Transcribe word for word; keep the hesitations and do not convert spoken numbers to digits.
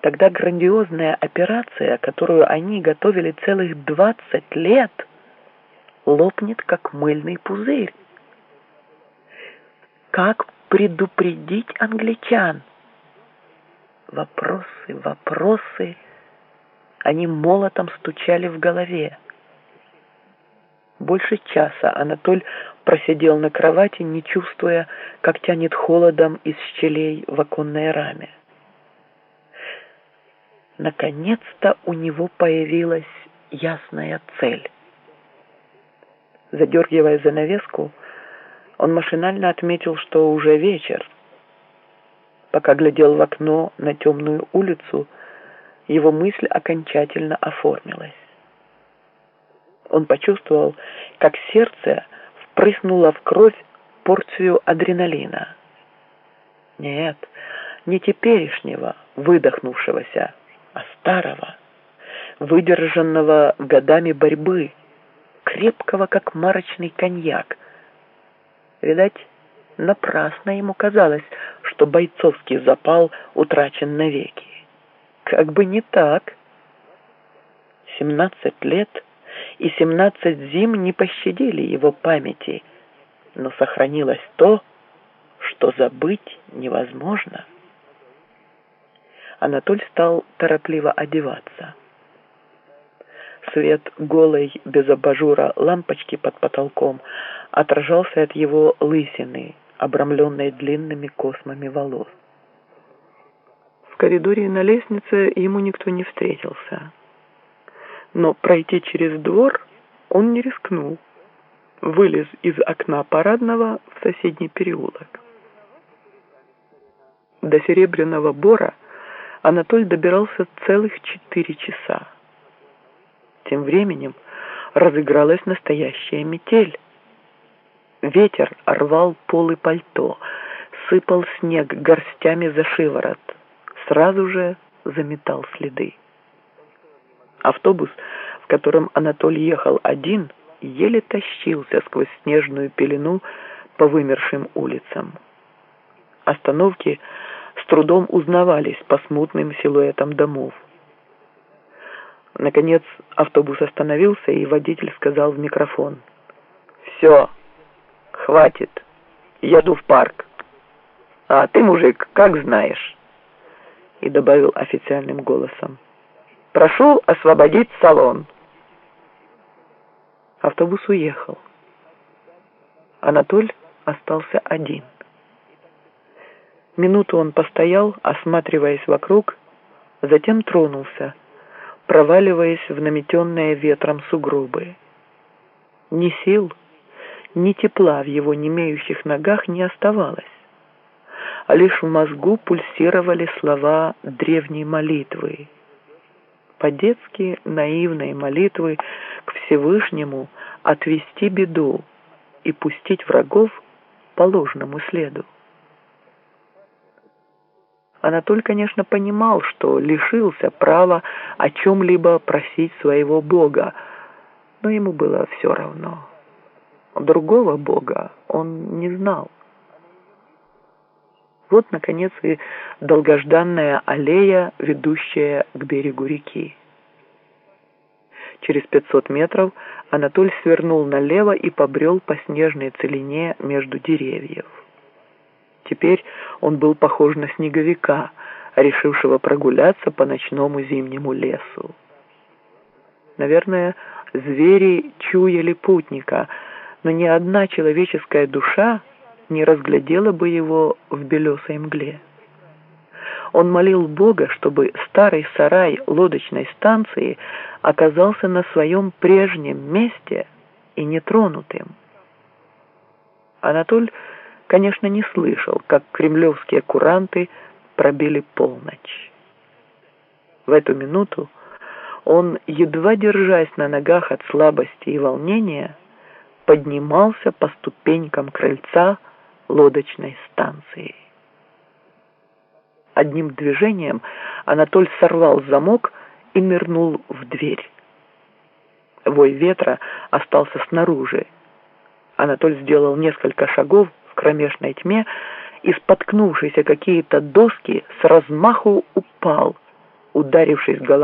Тогда грандиозная операция, которую они готовили целых двадцать лет, лопнет, как мыльный пузырь. Как предупредить англичан? Вопросы, вопросы. Они молотом стучали в голове. Больше часа Анатоль просидел на кровати, не чувствуя, как тянет холодом из щелей в оконной раме. Наконец-то у него появилась ясная цель. Задергивая занавеску, он машинально отметил, что уже вечер. Пока глядел в окно на темную улицу, его мысль окончательно оформилась. Он почувствовал, как сердце впрыснуло в кровь порцию адреналина. Нет, не теперешнего, выдохнувшегося, а старого, выдержанного годами борьбы, крепкого, как марочный коньяк. Видать, напрасно ему казалось, что бойцовский запал утрачен навеки. Как бы не так. Семнадцать лет и семнадцать зим не пощадили его памяти, но сохранилось то, что забыть невозможно. Анатоль стал торопливо одеваться. Свет голой без абажура лампочки под потолком отражался от его лысины, обрамленной длинными космами волос. В коридоре и на лестнице ему никто не встретился. Но пройти через двор он не рискнул. Вылез из окна парадного в соседний переулок. До Серебряного Бора Анатоль добирался целых четыре часа. Тем временем разыгралась настоящая метель. Ветер рвал полы пальто, сыпал снег горстями за шиворот, сразу же заметал следы. Автобус, в котором Анатоль ехал один, еле тащился сквозь снежную пелену по вымершим улицам. Остановки с трудом узнавались по смутным силуэтам домов. Наконец автобус остановился, и водитель сказал в микрофон: «Все, хватит, еду в парк. А ты, мужик, как знаешь». И добавил официальным голосом: «Прошу освободить салон». Автобус уехал. Анатоль остался один. Минуту он постоял, осматриваясь вокруг, затем тронулся, проваливаясь в наметенные ветром сугробы. Ни сил, ни тепла в его немеющих ногах не оставалось, а лишь в мозгу пульсировали слова древней молитвы, по-детски наивной молитвы к Всевышнему отвести беду и пустить врагов по ложному следу. Анатоль, конечно, понимал, что лишился права о чем-либо просить своего Бога, но ему было все равно. Другого Бога он не знал. Вот, наконец, и долгожданная аллея, ведущая к берегу реки. Через пятьсот метров Анатоль свернул налево и побрел по снежной целине между деревьев. Теперь он был похож на снеговика, решившего прогуляться по ночному зимнему лесу. Наверное, звери чуяли путника, но ни одна человеческая душа не разглядела бы его в белесой мгле. Он молил Бога, чтобы старый сарай лодочной станции оказался на своем прежнем месте и нетронутым. Анатоль, конечно, не слышал, как кремлевские куранты пробили полночь. В эту минуту он, едва держась на ногах от слабости и волнения, поднимался по ступенькам крыльца лодочной станции. Одним движением Анатоль сорвал замок и нырнул в дверь. Вой ветра остался снаружи. Анатоль сделал несколько шагов в кромешной тьме и, споткнувшись о какие-то доски, с размаху упал, ударившись головой